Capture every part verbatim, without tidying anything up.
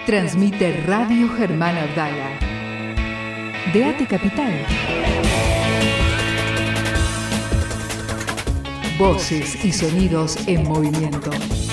Transmite Radio Germán Abdala de ATE Capital. Voces y sonidos en movimiento.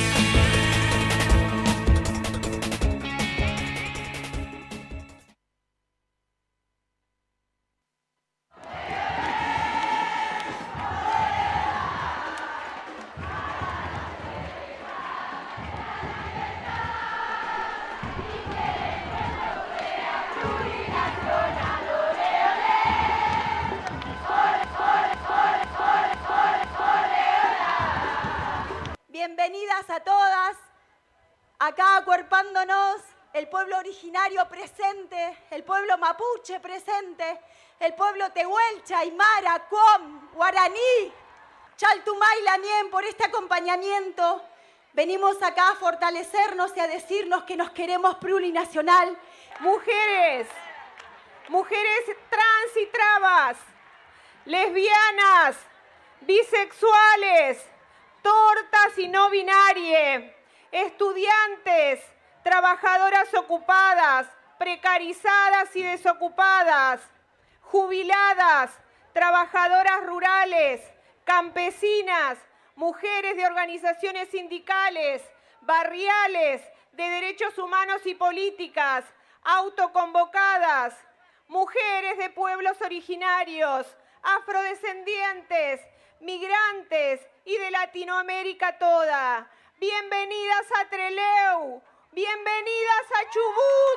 Bienvenidas a todas, acá acuerpándonos, el pueblo originario presente, el pueblo mapuche presente, el pueblo tehuelche, aymara, com, guaraní, chaltumay, lamien, por este acompañamiento. Venimos acá a fortalecernos y a decirnos que nos queremos plurinacional. Mujeres, mujeres trans y trabas, lesbianas, bisexuales, tortas y no binarias, estudiantes, trabajadoras ocupadas, precarizadas y desocupadas, jubiladas, trabajadoras rurales, campesinas, mujeres de organizaciones sindicales, barriales, de derechos humanos y políticas, autoconvocadas, mujeres de pueblos originarios, afrodescendientes, migrantes y de Latinoamérica toda. Bienvenidas a Trelew, bienvenidas a Chubut.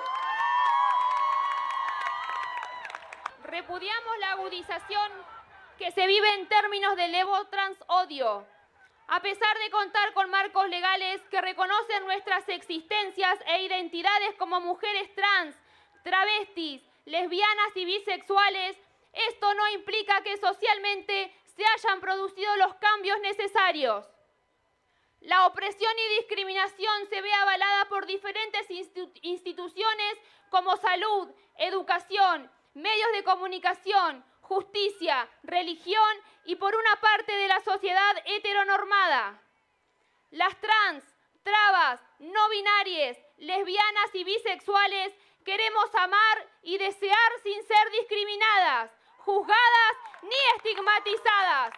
Repudiamos la agudización que se vive en términos de levo trans-odio. A pesar de contar con marcos legales que reconocen nuestras existencias e identidades como mujeres trans, travestis, lesbianas y bisexuales, esto no implica que socialmente se hayan producido los cambios necesarios. La opresión y discriminación se ve avalada por diferentes institu- instituciones como salud, educación, medios de comunicación, justicia, religión y por una parte de la sociedad heteronormada. Las trans, trabas, no binarias, lesbianas y bisexuales queremos amar y desear sin ser discriminadas, juzgadas ni estigmatizadas.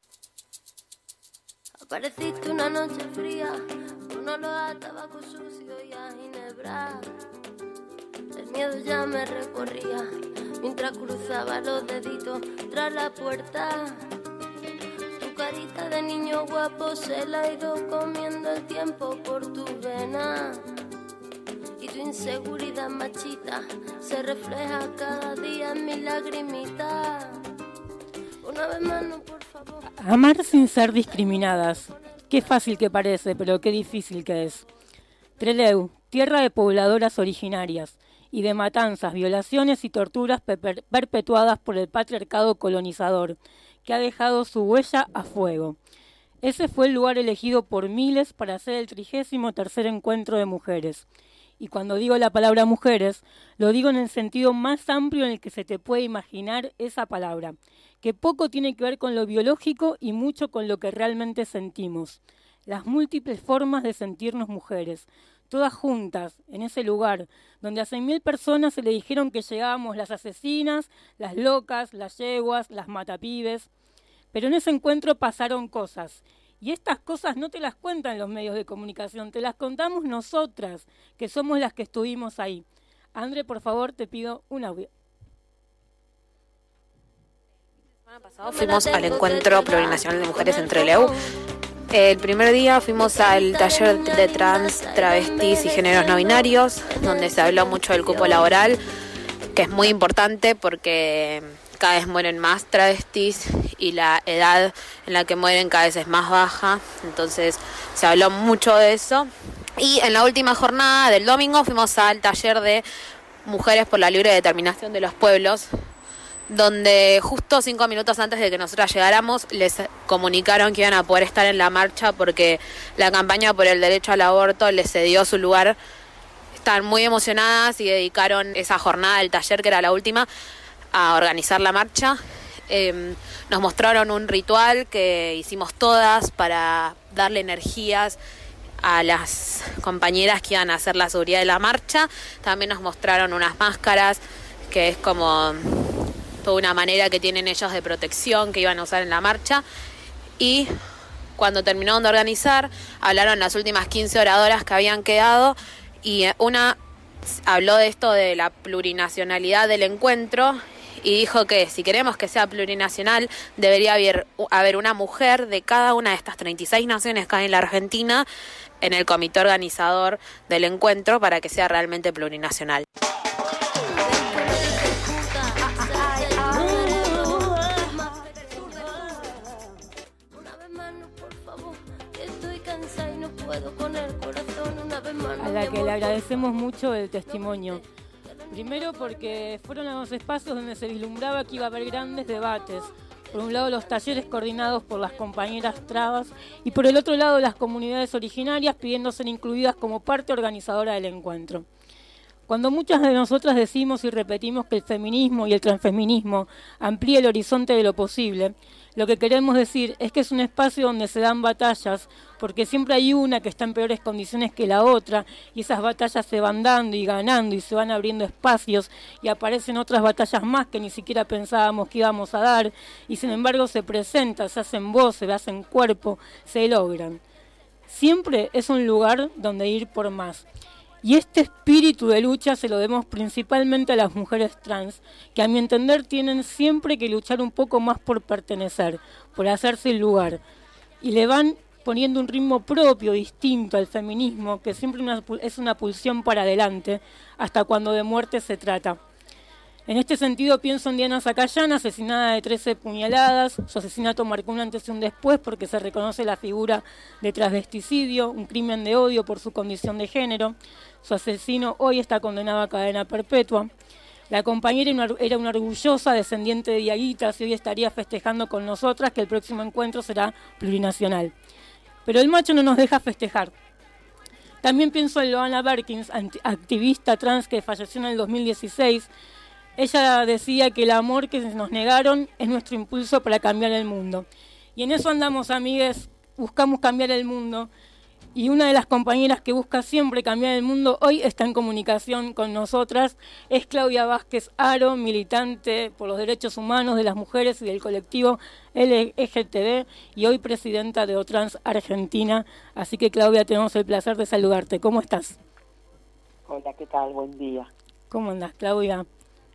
Apareciste una noche fría, con olor a tabaco sucio y a ginebra. El miedo ya me recorría, mientras cruzaba los deditos tras la puerta. Tu carita de niño guapo se la ha ido comiendo el tiempo por tu vena. Y tu inseguridad machita se refleja cada día en mi lagrimita. Una vez más, no, por favor. Amar sin ser discriminadas. Qué fácil que parece, pero qué difícil que es. Trelew, tierra de pobladoras originarias y de matanzas, violaciones y torturas per- perpetuadas por el patriarcado colonizador, que ha dejado su huella a fuego. Ese fue el lugar elegido por miles para hacer el trigésimo tercer encuentro de mujeres. Y cuando digo la palabra mujeres, lo digo en el sentido más amplio en el que se te puede imaginar esa palabra, que poco tiene que ver con lo biológico y mucho con lo que realmente sentimos. Las múltiples formas de sentirnos mujeres, todas juntas, en ese lugar, donde a seis mil personas se le dijeron que llegábamos las asesinas, las locas, las yeguas, las matapibes. Pero en ese encuentro pasaron cosas. Y estas cosas no te las cuentan los medios de comunicación, te las contamos nosotras, que somos las que estuvimos ahí. André, por favor, te pido un audio. La semana pasada fuimos al encuentro plurinacional de mujeres en Trelew. El primer día fuimos al taller de trans, travestis y géneros no binarios, donde se habló mucho del cupo laboral, que es muy importante porque cada vez mueren más travestis y la edad en la que mueren cada vez es más baja, entonces se habló mucho de eso. Y en la última jornada del domingo fuimos al taller de Mujeres por la Libre Determinación de los Pueblos, donde justo cinco minutos antes de que nosotras llegáramos les comunicaron que iban a poder estar en la marcha porque la campaña por el derecho al aborto les cedió su lugar. Estaban muy emocionadas y dedicaron esa jornada del taller, que era la última, a organizar la marcha. Eh, nos mostraron un ritual que hicimos todas para darle energías a las compañeras que iban a hacer la seguridad de la marcha. También nos mostraron unas máscaras, que es como toda una manera que tienen ellos de protección que iban a usar en la marcha. Y cuando terminaron de organizar, hablaron las últimas quince oradoras que habían quedado, y una habló de esto de la plurinacionalidad del encuentro, y dijo que si queremos que sea plurinacional, debería haber, haber una mujer de cada una de estas treinta y seis naciones que hay en la Argentina en el comité organizador del encuentro para que sea realmente plurinacional. A la que le agradecemos mucho el testimonio. Primero porque fueron a los espacios donde se vislumbraba que iba a haber grandes debates. Por un lado los talleres coordinados por las compañeras trabas y por el otro lado las comunidades originarias pidiendo ser incluidas como parte organizadora del encuentro. Cuando muchas de nosotras decimos y repetimos que el feminismo y el transfeminismo amplía el horizonte de lo posible, lo que queremos decir es que es un espacio donde se dan batallas, porque siempre hay una que está en peores condiciones que la otra, y esas batallas se van dando y ganando y se van abriendo espacios, y aparecen otras batallas más que ni siquiera pensábamos que íbamos a dar, y sin embargo se presentan, se hacen voz, se hacen cuerpo, se logran. Siempre es un lugar donde ir por más. Y este espíritu de lucha se lo demos principalmente a las mujeres trans, que a mi entender tienen siempre que luchar un poco más por pertenecer, por hacerse el lugar. Y le van poniendo un ritmo propio, distinto al feminismo, que siempre una, es una pulsión para adelante, hasta cuando de muerte se trata. En este sentido pienso en Diana Zacayán, asesinada de trece puñaladas. Su asesinato marcó un antes y un después porque se reconoce la figura de transvesticidio, un crimen de odio por su condición de género. Su asesino hoy está condenado a cadena perpetua. La compañera era una orgullosa descendiente de diaguitas y hoy estaría festejando con nosotras que el próximo encuentro será plurinacional. Pero el macho no nos deja festejar. También pienso en Loana Berkins, activista trans que falleció en el dos mil dieciséis. Ella decía que el amor que nos negaron es nuestro impulso para cambiar el mundo. Y en eso andamos, amigues, buscamos cambiar el mundo. Y una de las compañeras que busca siempre cambiar el mundo hoy está en comunicación con nosotras. Es Claudia Vázquez Aro, militante por los derechos humanos de las mujeres y del colectivo L G T B y hoy presidenta de OTrans Argentina. Así que, Claudia, tenemos el placer de saludarte. ¿Cómo estás? Hola, ¿qué tal? Buen día. ¿Cómo andás, Claudia?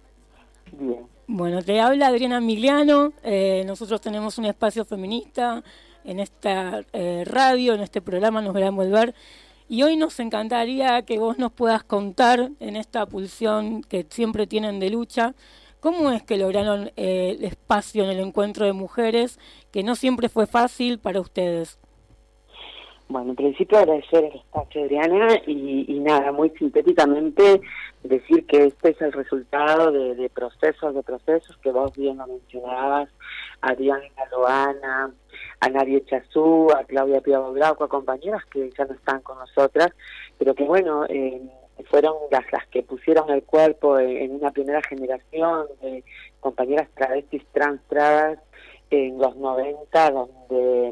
Bien. Bueno, te habla Adriana Migliano. Eh, nosotros tenemos un espacio feminista en esta eh, radio, en este programa Nos Verán Volver. Y hoy nos encantaría que vos nos puedas contar, en esta pulsión que siempre tienen de lucha, cómo es que lograron eh, el espacio en el encuentro de mujeres, que no siempre fue fácil para ustedes. Bueno, en principio agradecer el espacio, Adriana, y, y nada, muy sintéticamente decir que este es el resultado de, de procesos, de procesos que vos bien lo mencionabas, a Diana Loana, a Nadia Chazú, a Claudia Piavo Glauco, a compañeras que ya no están con nosotras, pero que bueno, eh, fueron las, las que pusieron el cuerpo en, en una primera generación de compañeras travestis trans trans en los noventa, donde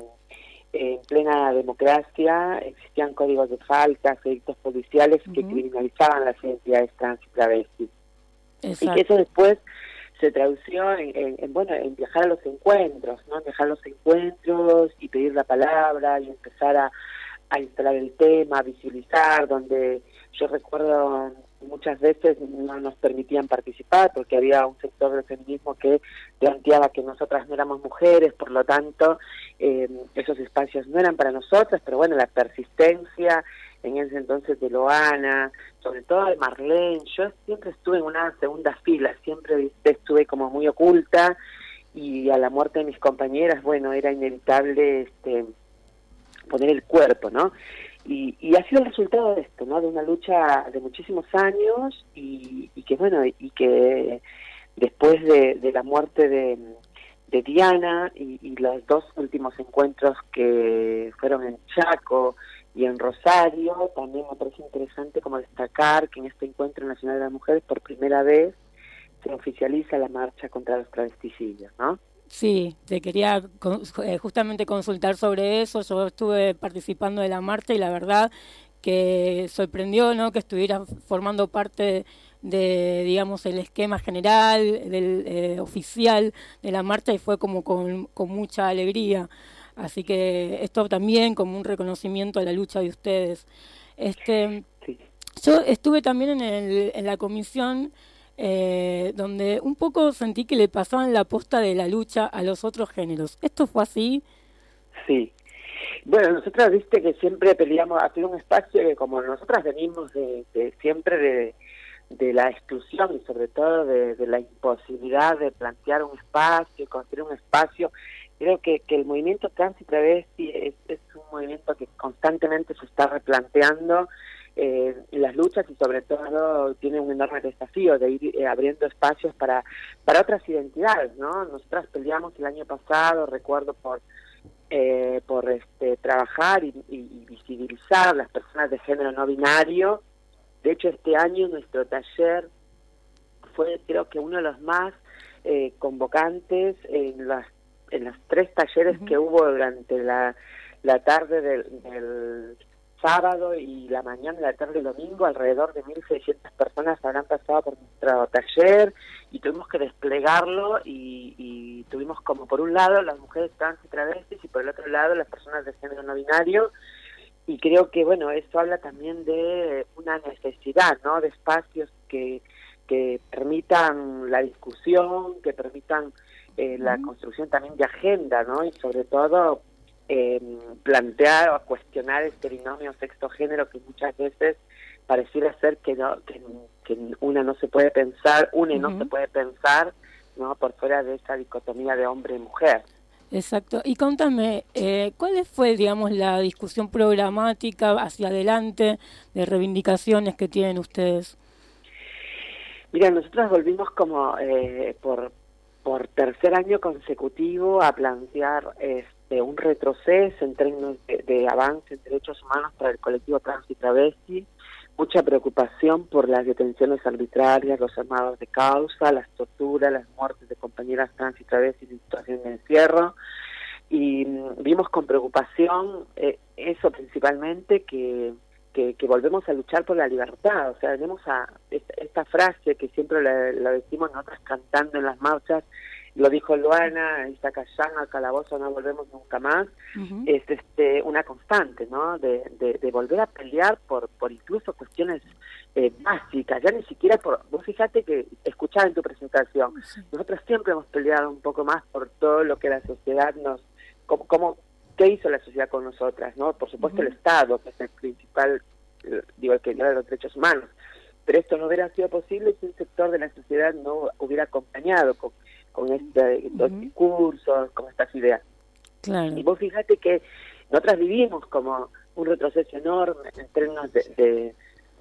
en plena democracia existían códigos de faltas, edictos policiales uh-huh. que criminalizaban las identidades trans y travestis. Exacto. Y que eso después se tradució en, en, en, bueno, en viajar a los encuentros, ¿no? En viajar a los encuentros y pedir la palabra y empezar a, a instalar el tema, a visibilizar, donde yo recuerdo muchas veces no nos permitían participar porque había un sector del feminismo que planteaba que nosotras no éramos mujeres, por lo tanto eh, esos espacios no eran para nosotras, pero bueno, la persistencia en ese entonces de Loana, sobre todo de Marlene, yo siempre estuve en una segunda fila, siempre estuve como muy oculta y a la muerte de mis compañeras, bueno, era inevitable este poner el cuerpo, ¿no? Y, y ha sido el resultado de esto, ¿no? De una lucha de muchísimos años y, y que, bueno, y que después de, de la muerte de, de Diana y, y los dos últimos encuentros que fueron en Chaco y en Rosario, también me parece interesante como destacar que en este Encuentro Nacional de las Mujeres por primera vez se oficializa la marcha contra los travesticidios, ¿no? Sí, te quería con, eh, justamente consultar sobre eso. Yo estuve participando de la marcha y la verdad que sorprendió, ¿no?, que estuviera formando parte de, digamos, el esquema general, del eh, oficial de la marcha, y fue como con, con mucha alegría. Así que esto también como un reconocimiento a la lucha de ustedes. Este, sí. Yo estuve también en, el, en la comisión eh, donde un poco sentí que le pasaban la posta de la lucha a los otros géneros. ¿Esto fue así? Sí. Bueno, nosotras, viste que siempre peleamos, ha sido un espacio que como nosotras venimos de, de siempre de, de la exclusión y sobre todo de, de la imposibilidad de plantear un espacio, construir un espacio. Creo que, que el movimiento trans y travesti es, es un movimiento que constantemente se está replanteando eh, las luchas y sobre todo tiene un enorme desafío de ir eh, abriendo espacios para, para otras identidades, ¿no? Nosotras peleamos el año pasado, recuerdo, por eh, por este trabajar y, y, y visibilizar las personas de género no binario. De hecho, este año nuestro taller fue, creo que uno de los más eh, convocantes en las en los tres talleres uh-huh. que hubo durante la, la tarde del, del sábado y la mañana, la tarde del domingo. Alrededor de mil seiscientas personas habrán pasado por nuestro taller y tuvimos que desplegarlo y, y tuvimos como por un lado las mujeres trans y travestis y por el otro lado las personas de género no binario. Y creo que, bueno, eso habla también de una necesidad, ¿no?, de espacios que, que permitan la discusión, que permitan eh, la construcción también de agenda, ¿no?, y sobre todo eh, plantear o cuestionar este binomio sexo-género que muchas veces pareciera ser que no que, que una no se puede pensar, una uh-huh. no se puede pensar, ¿no?, por fuera de esa dicotomía de hombre y mujer. Exacto. Y contame, eh, ¿cuál fue, digamos, la discusión programática hacia adelante de reivindicaciones que tienen ustedes? Mira, nosotros volvimos como eh, por por tercer año consecutivo a plantear este un retroceso en términos de, de avance en derechos humanos para el colectivo trans y travesti, mucha preocupación por las detenciones arbitrarias, los armados de causa, las torturas, las muertes de compañeras trans y travestis en situación de encierro, y mm, vimos con preocupación eh, eso principalmente, que, que que volvemos a luchar por la libertad. O sea, tenemos a esta, esta frase que siempre la, la decimos nosotras cantando en las marchas, lo dijo Luana, Iztacayán, al calabozo no volvemos nunca más, uh-huh. es este una constante, ¿no?, de, de, de volver a pelear por por incluso cuestiones eh, básicas, ya ni siquiera por, vos fíjate que escuchaba en tu presentación, sí. nosotros siempre hemos peleado un poco más por todo lo que la sociedad nos, como, como qué hizo la sociedad con nosotras, ¿no? Por supuesto uh-huh. el Estado, que es el principal, digo, el que lleva los derechos humanos, pero esto no hubiera sido posible si un sector de la sociedad no hubiera acompañado con con este, estos uh-huh. discursos, con estas ideas. Claro. Y vos fíjate que nosotras vivimos como un retroceso enorme en términos de, de,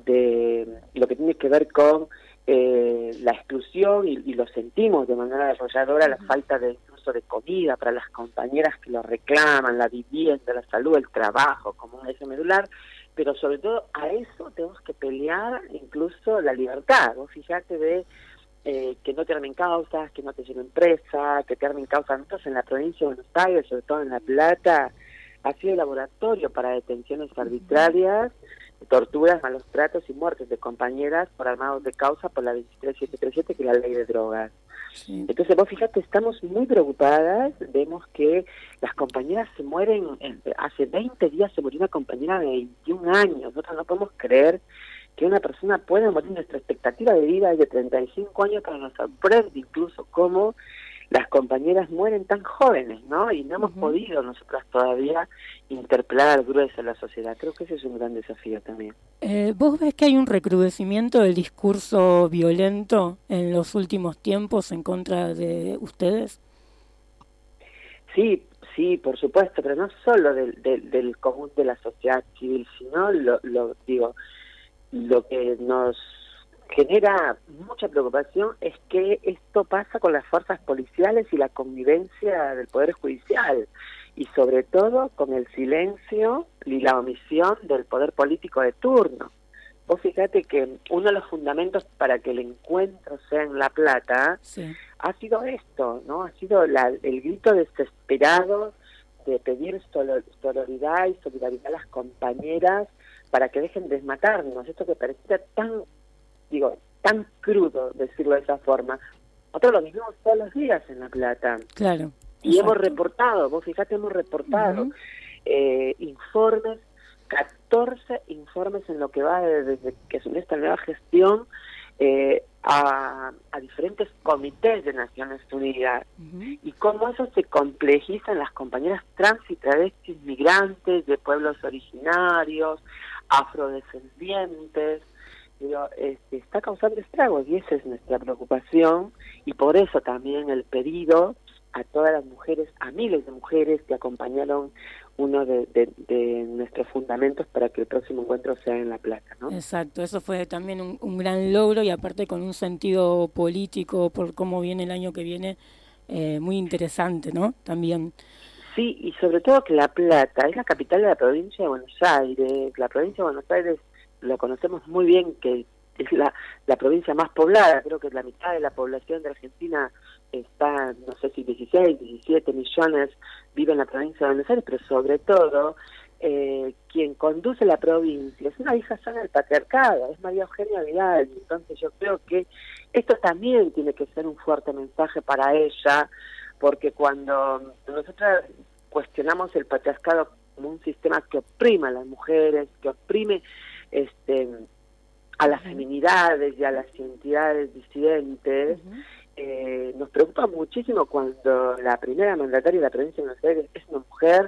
de lo que tiene que ver con eh, la exclusión, y, y lo sentimos de manera desarrolladora, uh-huh. la falta de incluso de comida para las compañeras que lo reclaman, la vivienda, la salud, el trabajo como un eje medular, pero sobre todo a eso tenemos que pelear incluso la libertad. Vos fíjate de Eh, que no te armen causas, que no te lleven presa, que te armen causas. Nosotros en la provincia de Buenos Aires, sobre todo en La Plata, ha sido laboratorio para detenciones arbitrarias, torturas, malos tratos y muertes de compañeras por armados de causa por la veintitrés mil setecientos treinta y siete, que es la ley de drogas. Sí. Entonces vos fíjate, estamos muy preocupadas, vemos que las compañeras se mueren, hace veinte días se murió una compañera de veintiún años, nosotros no podemos creer que una persona pueda morir. Nuestra expectativa de vida es de treinta y cinco años, pero nos sorprende incluso cómo las compañeras mueren tan jóvenes, ¿no? Y no hemos uh-huh. podido nosotras todavía interpelar al grueso de la sociedad. Creo que ese es un gran desafío también. Eh, ¿Vos ves que hay un recrudecimiento del discurso violento en los últimos tiempos en contra de ustedes? Sí, sí, por supuesto, pero no solo del, del, del común de la sociedad civil, sino, lo, lo digo, lo que nos genera mucha preocupación es que esto pasa con las fuerzas policiales y la convivencia del Poder Judicial, y sobre todo con el silencio y la omisión del poder político de turno, vos fíjate que uno de los fundamentos para que el encuentro sea en La Plata sí. ha sido esto, ¿no? Ha sido la, el grito desesperado de pedir sororidad y solidaridad a las compañeras para que dejen de matarnos. Esto que parecía tan, digo, tan crudo, decirlo de esa forma. Nosotros lo vivimos todos los días en La Plata. Claro. Y exacto. hemos reportado, vos fíjate, hemos reportado uh-huh. eh, informes, catorce informes en lo que va desde de, de que asumió esta nueva gestión eh, a, a diferentes comités de Naciones Unidas. Uh-huh. Y cómo eso se complejiza en las compañeras trans y travestis migrantes de pueblos originarios, afrodescendientes. Digo, este, está causando estragos y esa es nuestra preocupación, y por eso también el pedido a todas las mujeres, a miles de mujeres que acompañaron uno de, de, de nuestros fundamentos para que el próximo encuentro sea en La Plata, ¿no? Exacto, eso fue también un, un gran logro, y aparte con un sentido político por cómo viene el año que viene, eh, muy interesante, ¿no? También. Sí, y sobre todo que La Plata es la capital de la provincia de Buenos Aires. La provincia de Buenos Aires lo conocemos muy bien, que es la, la provincia más poblada. Creo que la mitad de la población de Argentina está, no sé si dieciséis, diecisiete millones vive en la provincia de Buenos Aires, pero sobre todo eh, quien conduce la provincia es una hija sana del patriarcado, es María Eugenia Vidal. Entonces yo creo que esto también tiene que ser un fuerte mensaje para ella, porque cuando nosotros cuestionamos el patriarcado como un sistema que oprime a las mujeres, que oprime este a las feminidades y a las identidades disidentes, uh-huh. eh, nos preocupa muchísimo cuando la primera mandataria de la provincia de Buenos Aires es una mujer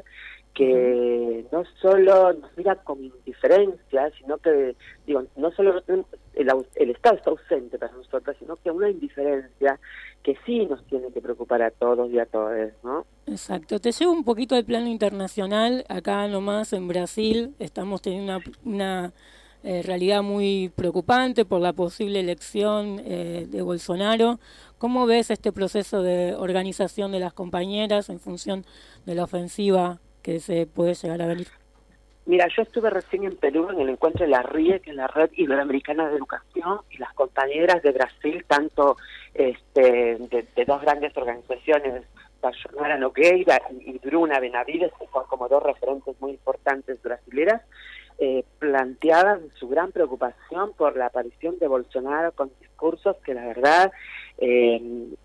que uh-huh. no solo nos mira con indiferencia, sino que, digo, no solo el, el Estado está ausente para nosotros, sino que una indiferencia que sí nos tiene que preocupar a todos y a todas, ¿no? Exacto. Te llevo un poquito al plano internacional. Acá nomás en Brasil estamos teniendo una... una Eh, realidad muy preocupante por la posible elección eh, de Bolsonaro. ¿Cómo ves este proceso de organización de las compañeras en función de la ofensiva que se puede llegar a venir? Mira, yo estuve recién en Perú en el encuentro de la R I E, que es la Red Iberoamericana de Educación, y las compañeras de Brasil, tanto este, de, de dos grandes organizaciones, Sayonara Nogueira y Bruna Benavides, que son como dos referentes muy importantes brasileras, Eh, planteaban su gran preocupación por la aparición de Bolsonaro con discursos que la verdad eh,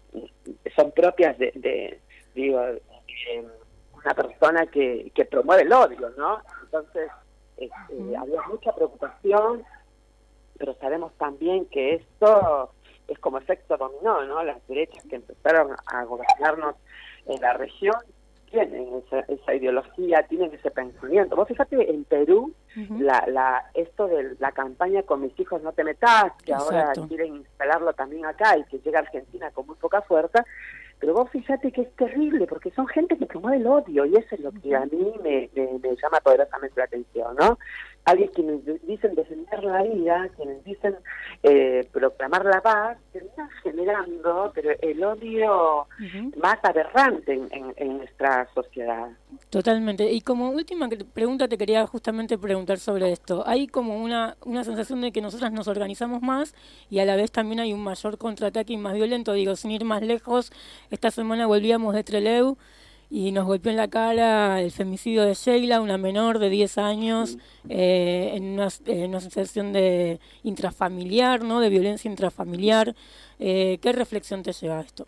son propias de, de digo, eh, una persona que, que promueve el odio, ¿no? Entonces, eh, eh, había mucha preocupación, pero sabemos también que esto es como efecto dominó, ¿no? Las derechas que empezaron a gobernarnos en la región tienen esa, esa ideología, tienen ese pensamiento. Vos fíjate, en Perú, uh-huh. la, la esto de la campaña Con mis hijos no te metas, que Exacto. ahora quieren instalarlo también acá y que llega a Argentina con muy poca fuerza, pero vos fíjate que es terrible, porque son gente que promueve el odio, y eso es lo que a mí me, me, me llama poderosamente la atención, ¿no? Alguien quienes dicen defender la vida, quienes dicen eh, proclamar la paz, terminan generando pero el odio uh-huh. más aberrante en, en, en nuestra sociedad. Totalmente. Y como última pregunta te quería justamente preguntar sobre esto. Hay como una, una sensación de que nosotras nos organizamos más y a la vez también hay un mayor contraataque y más violento. Digo, sin ir más lejos, esta semana volvíamos de Trelew y nos golpeó en la cara el femicidio de Sheila, una menor de diez años, eh, en, una, en una situación de intrafamiliar, ¿no? De violencia intrafamiliar. Eh, ¿Qué reflexión te lleva a esto?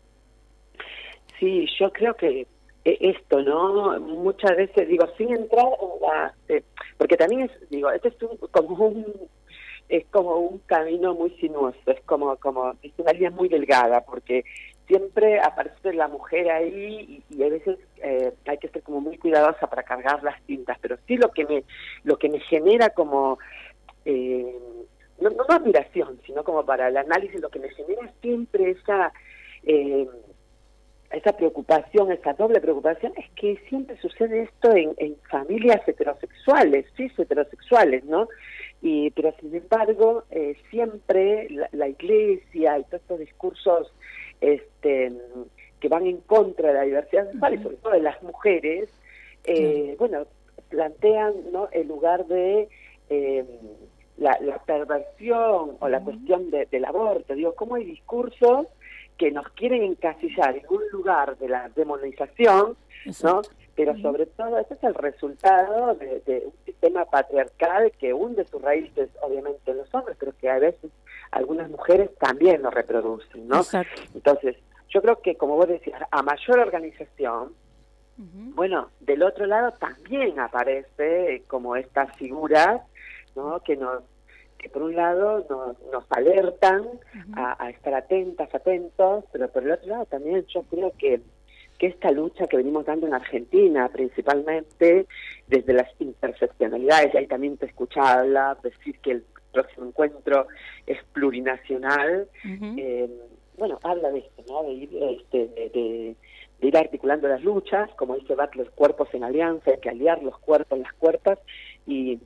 Sí, yo creo que esto, ¿no? Muchas veces, digo, sin entrar en la... Eh, porque también es, digo, este es un, como un... es como un camino muy sinuoso, es como, como es una línea muy delgada, porque siempre aparece la mujer ahí y, y a veces eh, hay que ser como muy cuidadosa para cargar las tintas, pero sí lo que me lo que me genera como eh, no, no admiración, sino como para el análisis, lo que me genera siempre esa eh, esa preocupación, esa doble preocupación, es que siempre sucede esto en, en familias heterosexuales, sí, heterosexuales, ¿no? Y pero sin embargo eh, siempre la, la iglesia y todos estos discursos este que van en contra de la diversidad sexual, uh-huh. y sobre todo de las mujeres, eh, uh-huh. bueno, plantean, ¿no?, el lugar de eh, la, la perversión o la cuestión de, del aborto. Digo, cómo hay discursos que nos quieren encasillar en un lugar de la demonización, ¿no? Pero sobre todo, ese es el resultado de, de un sistema patriarcal que hunde sus raíces, obviamente, en los hombres, pero que a veces algunas mujeres también lo reproducen, ¿no? Exacto. Entonces, yo creo que, como vos decías, a mayor organización, uh-huh. bueno, del otro lado también aparece como estas figuras, ¿no? Que nos que por un lado nos, nos alertan uh-huh. a, a estar atentas, atentos, pero por el otro lado también yo creo que que esta lucha que venimos dando en Argentina, principalmente desde las interseccionalidades, y ahí también te escuchaba hablar, decir que el próximo encuentro es plurinacional, uh-huh. eh, bueno, habla de esto, ¿no? De ir, este, de, de, de ir articulando las luchas, como dice Butler, cuerpos en alianza, hay que aliar los cuerpos, las cuerpas, y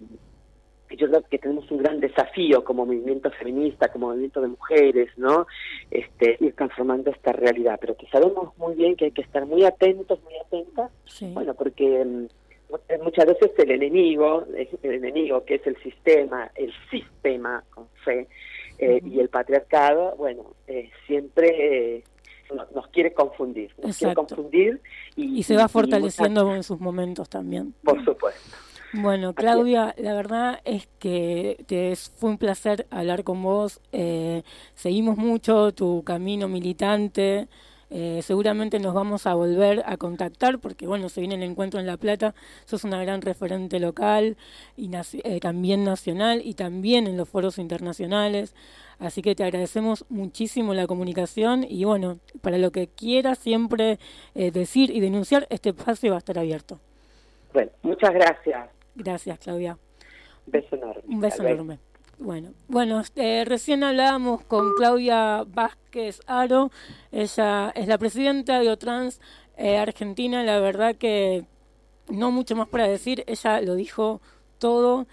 yo creo que tenemos un gran desafío como movimiento feminista, como movimiento de mujeres, ¿no? Este, ir transformando esta realidad, pero que sabemos muy bien que hay que estar muy atentos, muy atentas, sí. bueno, porque um, muchas veces el enemigo, el enemigo que es el sistema, el sistema con fe, eh, uh-huh. y el patriarcado, bueno, eh, siempre eh, nos, nos quiere confundir, nos quiere confundir. Y, y se va y, fortaleciendo y muchas, en sus momentos también. Por supuesto. Bueno, Claudia, la verdad es que te fue un placer hablar con vos. Eh, seguimos mucho tu camino militante. Eh, seguramente nos vamos a volver a contactar porque, bueno, se viene el encuentro en La Plata. Sos una gran referente local y naci- eh, también nacional y también en los foros internacionales. Así que te agradecemos muchísimo la comunicación y, bueno, para lo que quieras siempre eh, decir y denunciar, este espacio va a estar abierto. Bueno, muchas gracias. Gracias, Claudia. Un beso enorme. Un beso enorme. Bueno, bueno eh, recién hablábamos con Claudia Vázquez Aro. Ella es la presidenta de OTrans eh, Argentina. La verdad que no mucho más para decir. Ella lo dijo todo.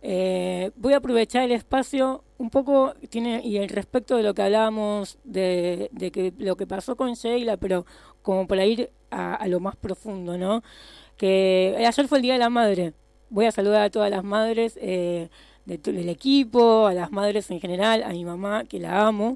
Eh, voy a aprovechar el espacio un poco tiene y el respecto de lo que hablábamos de, de que lo que pasó con Sheila, pero como para ir a, a lo más profundo, ¿no? Que ayer fue el Día de la Madre. Voy a saludar a todas las madres eh, de, del equipo, a las madres en general, a mi mamá, que la amo.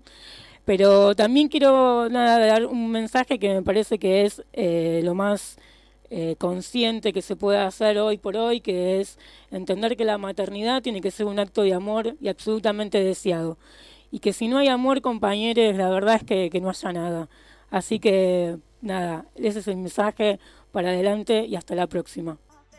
Pero también quiero nada dar un mensaje que me parece que es eh, lo más eh, consciente que se puede hacer hoy por hoy, que es entender que la maternidad tiene que ser un acto de amor y absolutamente deseado. Y que si no hay amor, compañeros, la verdad es que, que no haya nada. Así que, nada, ese es el mensaje para adelante y hasta la próxima.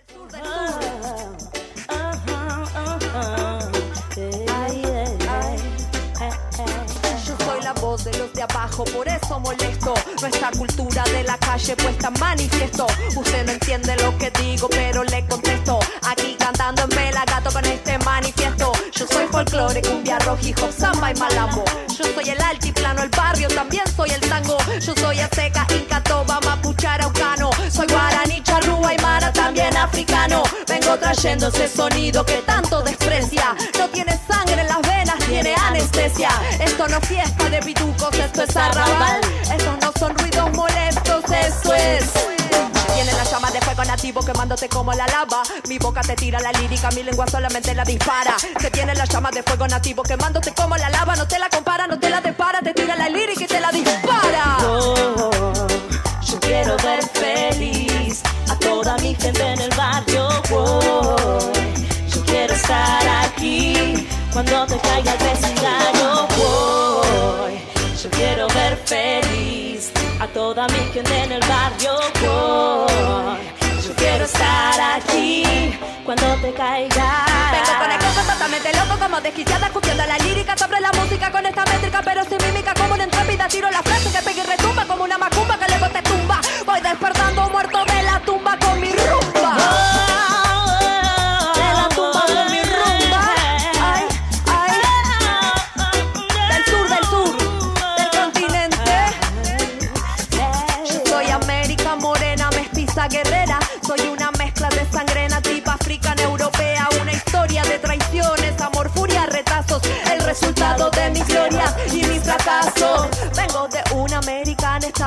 De los de abajo, por eso molesto. Nuestra cultura de la calle puesta en manifiesto. Usted no entiende lo que digo, pero le contesto. Aquí cantando en Pelagato con este manifiesto. Yo soy folclore, cumbia, rock, hip hop, samba y malambo. Yo soy el altiplano, el barrio, también soy el tango. Yo soy azteca, inca, toba, mapuche, araucano. Soy guaraní, charrúa, aymara, también africano. Vengo trayendo ese sonido que tanto desprecia. No tiene sangre en las venas, tiene anestesia. Esto no es fiesta de pitucos, esto es arrabal. Estos no son ruidos molestos, eso es. Tiene la llama de fuego nativo quemándote como la lava. Mi boca te tira la lírica, mi lengua solamente la dispara. Se tiene la llama de fuego nativo quemándote como la lava. No te la compara, no te la dispara, te tira la lírica y te la dispara. Oh, yo quiero ver feliz a toda mi gente en el barrio. Oh, yo quiero estar aquí cuando te caiga el vecindario. Oh, yo quiero ver feliz a toda mi gente en el barrio. Oh, yo quiero estar aquí cuando te caiga. Vengo con el coco totalmente loco, como desquiciada, escupiendo la lírica sobre la música con esta métrica, pero sin mímica como una intrépida. Tiro la frase que pega y retumba como una macumba que luego te tumba. Voy despertando muerto de la tumba con mi rumba. De la tumba con mi rumba. Ay, ay. Del sur, del sur, del continente. Yo soy América morena, mestiza, guerrera. Soy una mezcla de sangre nativa, africana, europea. Una historia de traiciones, amor, furia, retazos. El resultado de mis glorias y mis fracasos. Vengo de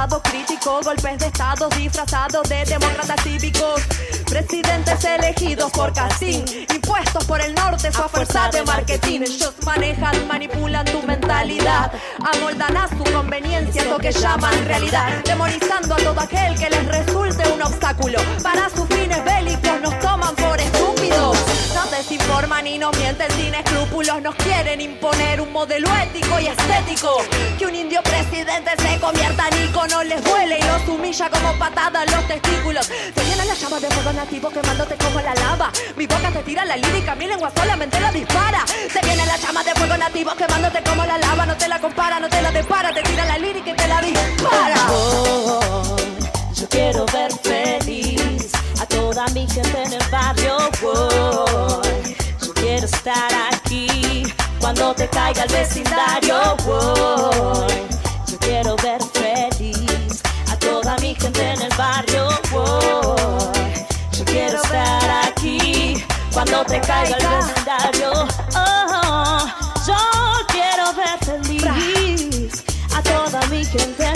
pasado crítico, golpes de estado disfrazados de demócratas cívicos, presidentes elegidos por casting, impuestos por el norte su a fuerza de marketing. Ellos manejan, manipulan tu mentalidad, amoldan a su conveniencia lo que llaman realidad, demonizando a todo aquel que les resulte un obstáculo. Para sus fines bélicos nos toman por estúpidos, nos desinforman y nos mienten sin escrúpulos, nos quieren imponer un modelo ético y estético, que un indio presidente se convierta en ícono, les duele y los humilla como patada en los testículos. Se viene la llama de fuego nativo quemándote como la lava, mi boca te tira la lírica, mi lengua solamente la dispara. Se viene la llama de fuego nativo quemándote como la lava, no te la compara, no te la depara, te tira la lírica y te la dispara. Oh, yo quiero ver feliz a toda mi gente en el barrio. Oh, yo quiero estar aquí cuando te caiga el vecindario. Oh, yo quiero ver feliz a toda mi gente en el barrio. Oh, yo quiero estar aquí cuando te caiga el vecindario. Oh, yo quiero ver feliz a toda mi gente